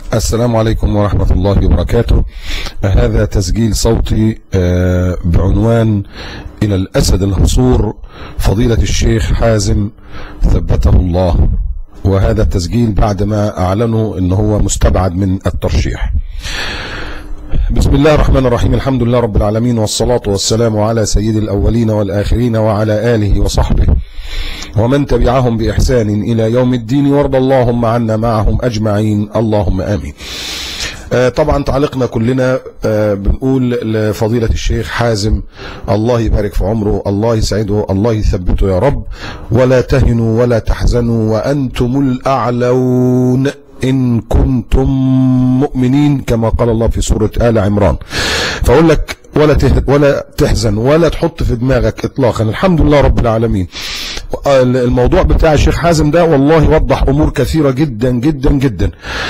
السلام عليكم ورحمة الله وبركاته. هذا تسجيل صوتي بعنوان إلى الأسد الهصور فضيلة الشيخ حازم ثبته الله، وهذا التسجيل بعد ما أعلنوا أنه هو مستبعد من الترشيح. بسم الله الرحمن الرحيم، الحمد لله رب العالمين، والصلاة والسلام على سيد الأولين والآخرين وعلى آله وصحبه ومن تبعهم بإحسان إلى يوم الدين، وارض اللهم عنا معهم أجمعين، اللهم آمين. طبعا تعليقنا كلنا بنقول لفضيلة الشيخ حازم الله يبارك في عمره، الله يسعده، الله يثبته يا رب، ولا تهنوا ولا تحزنوا وأنتم الأعلون إن كنتم مؤمنين، كما قال الله في سورة آل عمران. فأقول لك ولا تحزن ولا تحط في دماغك إطلاقا، الحمد لله رب العالمين. الموضوع بتاع الشيخ حازم ده والله وضح أمور كثيرة جدا جدا جدا.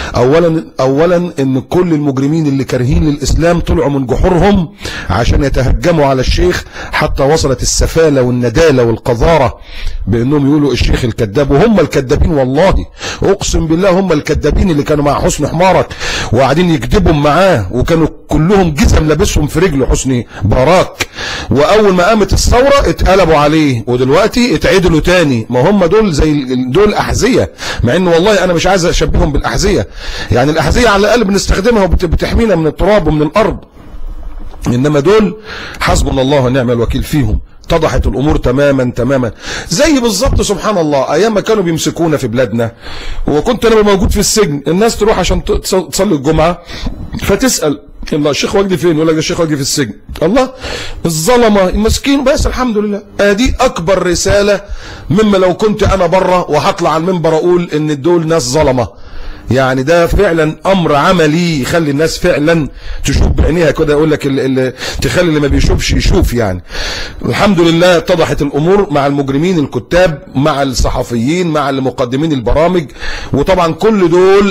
أولا إن كل المجرمين اللي كارهين للإسلام طلعوا من جحورهم عشان يتهجموا على الشيخ، حتى وصلت السفالة والندالة والقذارة بأنهم يقولوا الشيخ الكذاب، وهم الكذابين والله، أقسم بالله هم الكذابين اللي كانوا مع حسني حمارك وقاعدين يكذبوا معاه، وكانوا كلهم جزم لابسهم في رجله حسني باراك، وأول ما قامت الثورة اتقلبوا عليه، ودلوقتي اتعدلوا تاني. ما هم دول زي دول أحذية، مع إنه والله أنا مش عايز أشبههم بالأحذية، يعني الأحذية على الأقل بنستخدمها وبتحمينا من التراب ومن الأرض، إنما دول حسبنا الله ونعم الوكيل فيهم. اتضحت الامور تماما تماما، زي بالظبط سبحان الله ايام ما كانوا بيمسكونا في بلادنا وكنت انا موجود في السجن، الناس تروح عشان تصلي الجمعه فتسال الله الشيخ وجدي فين؟ يقول لك الشيخ وجدي في السجن. الله الظلمه المسكين. بس الحمد لله ادي اكبر رساله مما لو كنت انا بره وهطلع على المنبر اقول ان دول ناس ظلمه. يعني ده فعلا امر عملي يخلي الناس فعلا تشوف بعينيها كده، يقول لك تخلي اللي ما بيشوفش يشوف. يعني الحمد لله اتضحت الامور مع المجرمين الكتاب، مع الصحفيين، مع المقدمين البرامج، وطبعا كل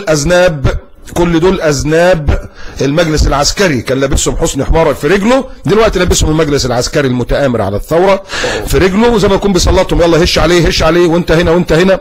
دول اذناب المجلس العسكري. كان لابسهم حسني حمارك في رجله، دلوقتي لابسهم المجلس العسكري المتآمر على الثوره في رجله، وزي ما يكون بيسلطهم يلا هش عليه هش عليه وانت هنا وانت هنا.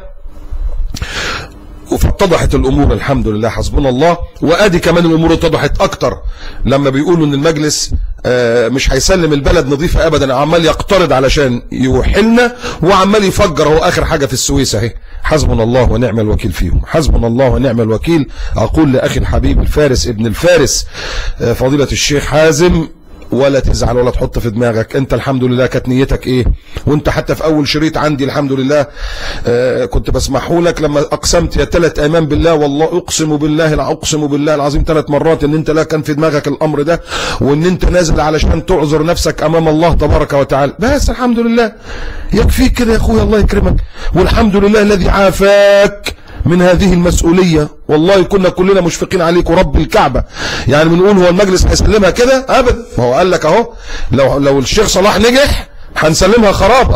فاتضحت الامور الحمد لله حسبنا الله. وادي كمان الامور اتضحت اكتر لما بيقولوا ان المجلس مش هيسلم البلد نظيفه ابدا، عمال يقترض علشان يوحلنا وعمال يفجر. هو اخر حاجه في السويس اهي. حسبنا الله ونعم الوكيل فيهم، حسبنا الله ونعم الوكيل. اقول لاخي الحبيب الفارس ابن الفارس فضيله الشيخ حازم، ولا تزعل ولا تحط في دماغك. انت الحمد لله كانت نيتك ايه، وانت حتى في اول شريط عندي الحمد لله كنت بسمحه لك لما اقسمت يا 3 ايمان بالله، والله اقسم بالله العظيم 3 مرات ان انت لا كان في دماغك الامر ده، وان انت نازل علشان تعذر نفسك امام الله تبارك وتعالى. بس الحمد لله يكفيك كده يا اخويا، الله يكرمك، والحمد لله الذي عافاك من هذه المسؤولية. والله كنا كلنا مشفقين عليك ورب الكعبة، يعني بنقول هو المجلس هيسلمها كده ابدا. ما هو قال لك اهو لو الشيخ صلاح نجح هنسلمها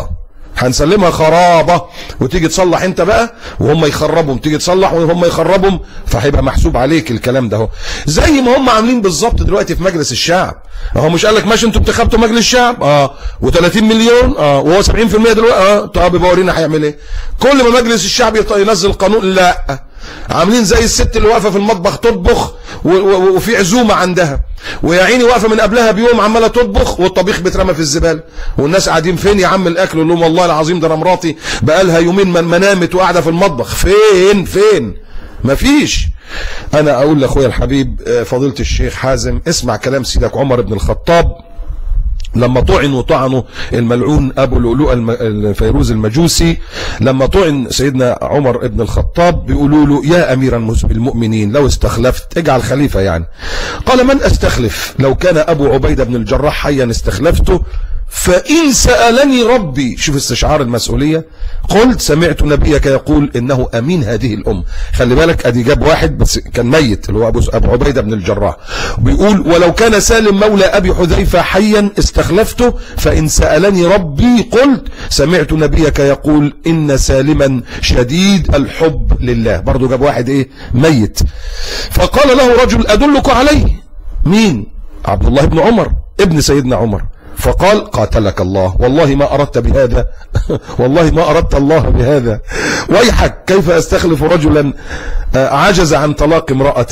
خرابة، وتيجي تصلح انت بقى وهم يخربهم، تيجي تصلح وهم يخربهم، فهيبقى محسوب عليك الكلام ده. اهو زي ما هم عاملين بالظبط دلوقتي في مجلس الشعب. هو مش قال لك ماشي انتوا انتخبتوا مجلس الشعب و30 مليون وهو 70% دلوقتي طب يبقى ورينا هيعمل ايه. كل ما مجلس الشعب ينزل قانون لا، عاملين زي الست اللي واقفه في المطبخ تطبخ وفي عزومه عندها، ويا عيني واقفه من قبلها بيوم عماله تطبخ والطبيخ بيترمى في الزباله، والناس قاعدين فين يا عم الاكل؟ يقول لهم والله العظيم ده انا مراتي بقالها يومين ما نامت وقاعده في المطبخ. فين مفيش. انا اقول لاخويا الحبيب فضيله الشيخ حازم، اسمع كلام سيدك عمر بن الخطاب لما طعنوا الملعون ابو لؤلؤ الفيروز المجوسي. لما طعن سيدنا عمر بن الخطاب بيقولوا له يا امير المؤمنين لو استخلفت اجعل خليفه يعني. قال من استخلف؟ لو كان ابو عبيده بن الجراح حيا استخلفته، فإن سألني ربي، شوف استشعار المسؤولية، قلت سمعت نبيك يقول إنه أمين هذه الأمة. خلي بالك أدي جاب واحد بس كان ميت اللي هو أبو عبيدة بن الجراح، بيقول ولو كان سالم مولى أبي حذيفة حيا استخلفته، فإن سألني ربي قلت سمعت نبيك يقول إن سالما شديد الحب لله. برضو جاب واحد إيه ميت. فقال له رجل أدلك عليه. مين؟ عبد الله بن عمر ابن سيدنا عمر. فقال قاتلك الله، والله ما أردت بهذا والله ما أردت الله بهذا. ويحك كيف أستخلف رجلا عجز عن طلاق امرأته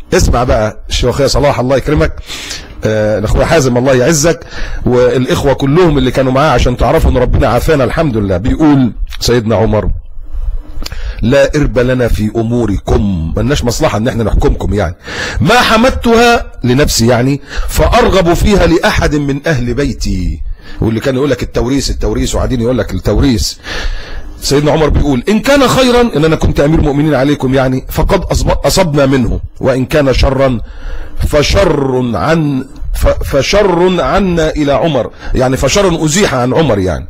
اسمع بقى الشيخ صلاح الله يكرمك، الاخوة حازم الله يعزك، والاخوة كلهم اللي كانوا معاه عشان تعرفوا ان ربنا عافانا الحمد لله. بيقول سيدنا عمر: لا إرب لنا في أموركم، ملناش مصلحة ان احنا نحكمكم يعني، ما حمدتها لنفسي يعني فأرغب فيها لأحد من أهل بيتي. واللي كان يقول لك التوريث وقاعدين يقول لك التوريث، سيدنا عمر بيقول: إن كان خيرا ان انا كنت امير مؤمنين عليكم يعني فقد اصبنا منه، وإن كان شرا فشر عنا الى عمر، يعني فشر ازيح عن عمر يعني.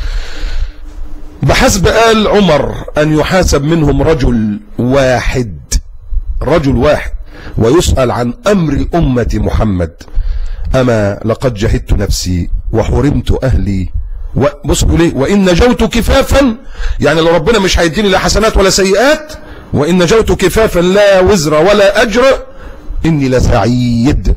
بحسب آل عمر أن يحاسب منهم رجل واحد ويسأل عن أمر الأمة محمد. أما لقد جهدت نفسي وحرمت أهلي، بصوا ليه، وإن نجوت كفافا، يعني لو ربنا مش هيديني لا حسنات ولا سيئات، وإن نجوت كفافا لا وزر ولا أجر إني لسعيد.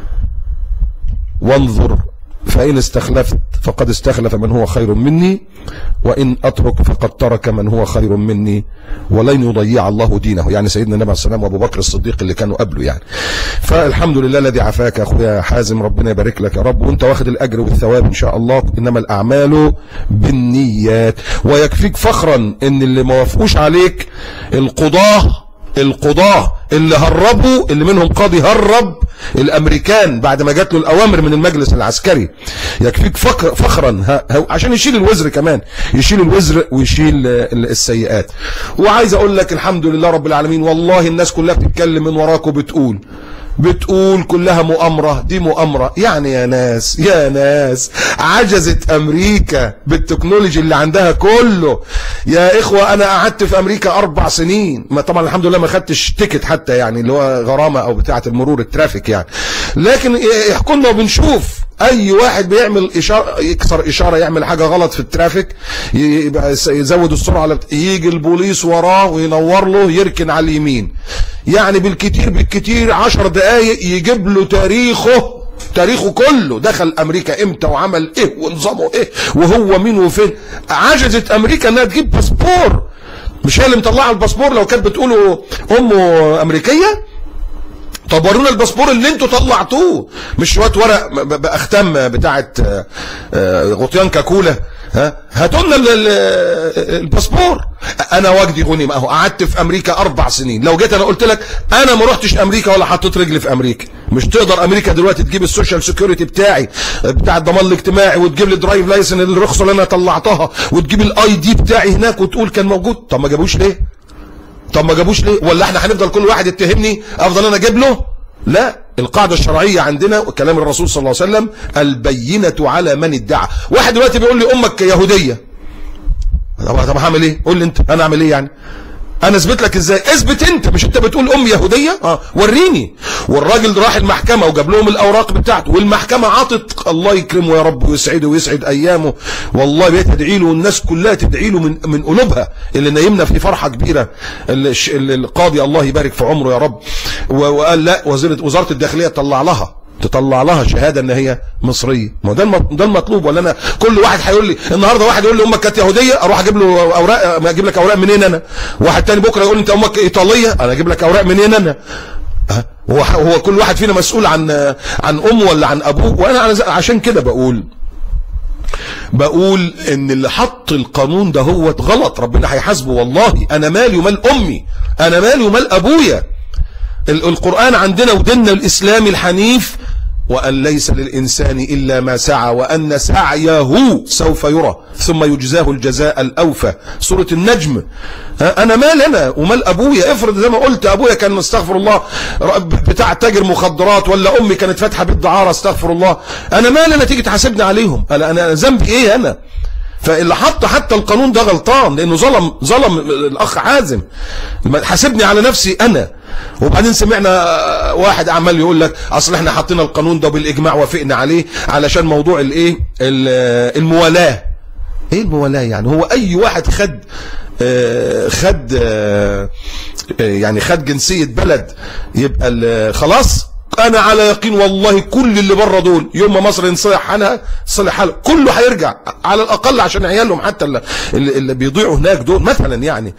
وانظر فإن استخلفت فقد استخلف من هو خير مني، وإن أترك فقد ترك من هو خير مني، ولن يضيع الله دينه، يعني سيدنا النبي عليه الصلاة والسلام وأبو بكر الصديق اللي كانوا قبله يعني. فالحمد لله الذي عافاك يا أخويا حازم، ربنا يبارك لك يا رب، وأنت واخد الأجر والثواب إن شاء الله، إنما الأعمال بالنيات. ويكفيك فخرا إن اللي ما وافقوش عليك القضاة اللي هربوا، اللي منهم قاضي هرب الامريكان بعد ما جات له الاوامر من المجلس العسكري. يكفيك فخرا عشان يشيل الوزر كمان، يشيل الوزر ويشيل السيئات. وعايز اقول لك الحمد لله رب العالمين، والله الناس كلها بتتكلم من وراك بتقول كلها مؤامرة، دي مؤامرة يعني. يا ناس عجزت امريكا بالتكنولوجي اللي عندها كله يا اخوة. انا قعدت في امريكا 4 سنين، ما طبعا الحمد لله ما خدتش تيكت حتى يعني، اللي هو غرامة او بتاعة المرور الترافيك يعني، لكن يحكمنا وبنشوف اي واحد بيعمل اشاره، يكسر اشاره، يعمل حاجه غلط في الترافيك، يزود السرعه، يجي البوليس وراه وينور له، يركن على اليمين، يعني بالكتير 10 دقائق يجيب له تاريخه كله، دخل امريكا امتى وعمل ايه ونظامه ايه وهو مين وفين. عجزت امريكا انها تجيب باسبور، مش هي اللي مطلعه الباسبور، لو كانت بتقولوا امه امريكيه. طب ورونا الباسبور اللي انتوا طلعتوه، مش شويه ورق باختام بتاعه غطيان كاكولا. هاتوا لنا الباسبور. انا وجدي غني، ما هو قعدت في امريكا 4 سنين. لو جيت انا قلت لك انا ما رحتش امريكا ولا حطيت رجلي في امريكا، مش تقدر امريكا دلوقتي تجيب السوشيال سيكيورتي بتاعي بتاع الضمان الاجتماعي، وتجيب لي درايف لايسن الرخصه اللي انا طلعتها، وتجيب الاي دي بتاعي هناك وتقول كان موجود. طب ما جابوش ليه؟ ولا احنا هنفضل كل واحد يتهمني افضل انا اجيب له؟ لا، القاعده الشرعيه عندنا وكلام الرسول صلى الله عليه وسلم: البينه على من ادعى. واحد دلوقتي بيقول لي امك يهوديه، طب هعمل ايه؟ قول لي انت، انا اعمل ايه يعني؟ انا اثبت لك ازاي؟ اثبت انت، مش انت بتقول ام يهوديه؟ وريني. والراجل راح المحكمه وجاب لهم الاوراق بتاعته، والمحكمه عطت، الله يكرمه يا رب ويسعده ويسعد ايامه، والله بتدعي له والناس كلها تدعي له من قلوبها، اللي نايمنا في فرحه كبيره. القاضي الله يبارك في عمره يا رب، وقال لا، وزاره الداخليه تطلع لها شهاده ان هي مصريه. ما ده المطلوب. ولا انا كل واحد هيقول لي النهارده، واحد يقول لي امك كانت يهوديه، اروح اجيب له اوراق، اجيب لك اوراق منين انا؟ واحد تاني بكره يقول لي انت امك ايطاليه، انا اجيب لك اوراق منين انا؟ هو كل واحد فينا مسؤول عن امه ولا عن ابوه. وانا عشان كده بقول ان اللي حط القانون ده هو غلط، ربنا هيحاسبه والله. انا مالي ومال امي، انا مالي ومال ابويا. القرآن عندنا وديننا الإسلامي الحنيف: وأن ليس للإنسان إلا ما سعى وأن سعيه سوف يرى ثم يجزاه الجزاء الأوفى. سورة النجم. أنا مال أنا ومال أبويا؟ افرض زي ما قلت أبويا كان استغفر الله بتاع تاجر مخدرات، ولا أمي كانت فاتحة بيت دعارة استغفر الله، أنا مال أنا تيجي تحاسبني عليهم؟ أنا ذنبي إيه أنا؟ فاللي حط حتى القانون ده غلطان، لأنه ظلم الأخ حازم. حاسبني على نفسي أنا. وبعدين سمعنا واحد عمال يقول لك اصل احنا حطينا القانون ده بالاجماع وافقنا عليه علشان موضوع الموالاه. ايه الموالاه يعني؟ هو اي واحد خد جنسيه بلد يبقى خلاص وانا على يقين والله كل اللي بره دول يوم ما مصر ينصلح حالها صلح حالها كله هيرجع على الاقل عشان عيالهم حتى اللي بيضيعوا هناك دول مثلا يعني.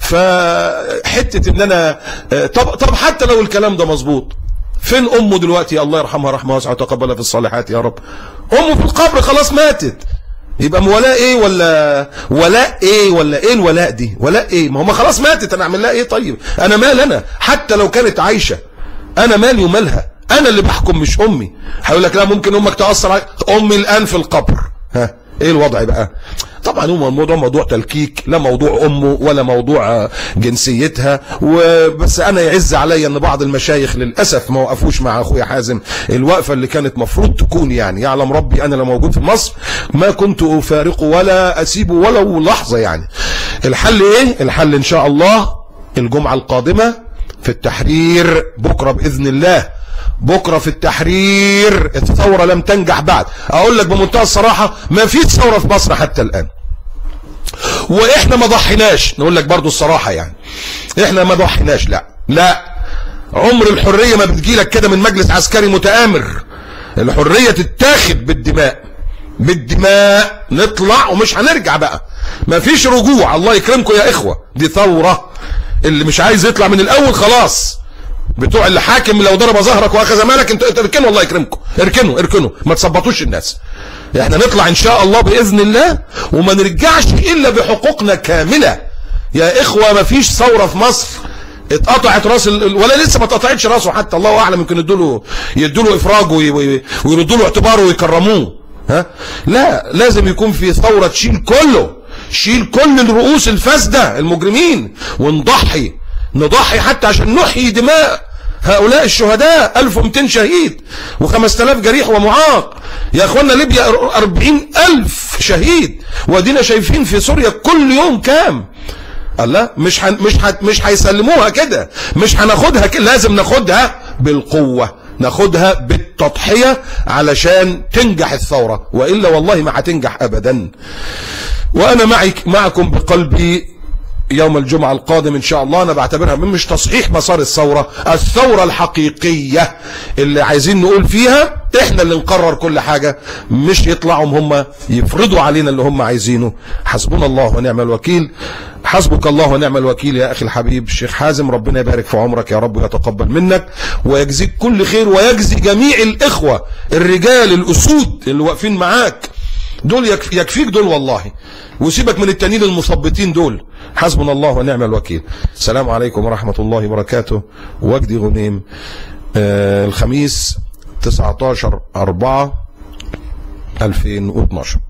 فحته ان انا طب حتى لو الكلام ده مظبوط، فين امه دلوقتي؟ الله يرحمها رحمه واسعه وتقبلها في الصالحات يا رب. امه في القبر خلاص ماتت، يبقى ولاء ايه ولا ايه الولاء دي؟ ولاء ايه؟ ما هم خلاص ماتت، انا اعمل لها ايه؟ طيب انا مال، انا حتى لو كانت عايشه انا مالي ومالها، انا اللي بحكم مش امي. هيقول لك لا ممكن امك تاثر على امي الان في القبر، ها ايه الوضع بقى؟ طبعا هو الموضوع موضوع تلكيك، لا موضوع امه ولا موضوع جنسيتها. وبس انا يعز عليا ان بعض المشايخ للاسف ما وقفوش مع اخويا حازم الوقفه اللي كانت مفروض تكون. يعني يعلم ربي انا لو موجود في مصر ما كنت افارقه ولا اسيبه ولو لحظه. يعني الحل ايه؟ الحل ان شاء الله الجمعه القادمه في التحرير، بكره باذن الله، بكره في التحرير. الثوره لم تنجح بعد، اقول لك بمنتهى الصراحه ما فيش ثوره في مصر حتى الان، واحنا ما ضحيناش. نقول لك برضو الصراحه يعني احنا ما ضحيناش، لا عمر الحريه ما بتجيلك كده من مجلس عسكري متآمر. الحريه تتاخد بالدماء نطلع ومش هنرجع بقى، ما فيش رجوع. الله يكرمكم يا اخوه، دي ثوره. اللي مش عايز يطلع من الاول خلاص، بتوع اللي حاكم لو ضرب ظهرك واخذ مالك انت اركنوا، الله يكرمكم اركنوا ما تثبطوش الناس. احنا نطلع ان شاء الله باذن الله وما نرجعش الا بحقوقنا كامله يا اخوه. ما فيش ثوره في مصر اتقطعت راس ولا لسه ما اتقطعتش راسه حتى، الله اعلم يمكن يدوا له افراج ويردوا له اعتباره ويكرموه. ها لا، لازم يكون في ثوره تشيل كل الرؤوس الفاسده المجرمين، ونضحي حتى عشان نحيي دماء هؤلاء الشهداء. 1200 شهيد و5000 جريح ومعاق يا اخوانا. ليبيا 40,000 شهيد، وادينا شايفين في سوريا كل يوم كام. الله مش هيسلموها كده، مش هناخدها كده، لازم ناخدها بالقوه، ناخدها بالتضحيه علشان تنجح الثوره، والا والله ما هتنجح ابدا. وانا معكم بقلبي يوم الجمعة القادم ان شاء الله. انا بعتبرها مش تصحيح مسار الثورة الحقيقية اللي عايزين نقول فيها احنا اللي نقرر كل حاجة، مش يطلعوا هم يفرضوا علينا اللي هم عايزينه. حسبنا الله ونعم الوكيل. حسبك الله ونعم الوكيل يا اخي الحبيب الشيخ حازم، ربنا يبارك في عمرك يا رب ويتقبل منك ويجزيك كل خير، ويجزي جميع الاخوة الرجال الاسود اللي واقفين معاك دول. يكفيك دول والله، وسيبك من التانيين المثبطين دول. حسبنا الله ونعم الوكيل. السلام عليكم ورحمة الله وبركاته. وجدي غنيم، الخميس 19/4/2012.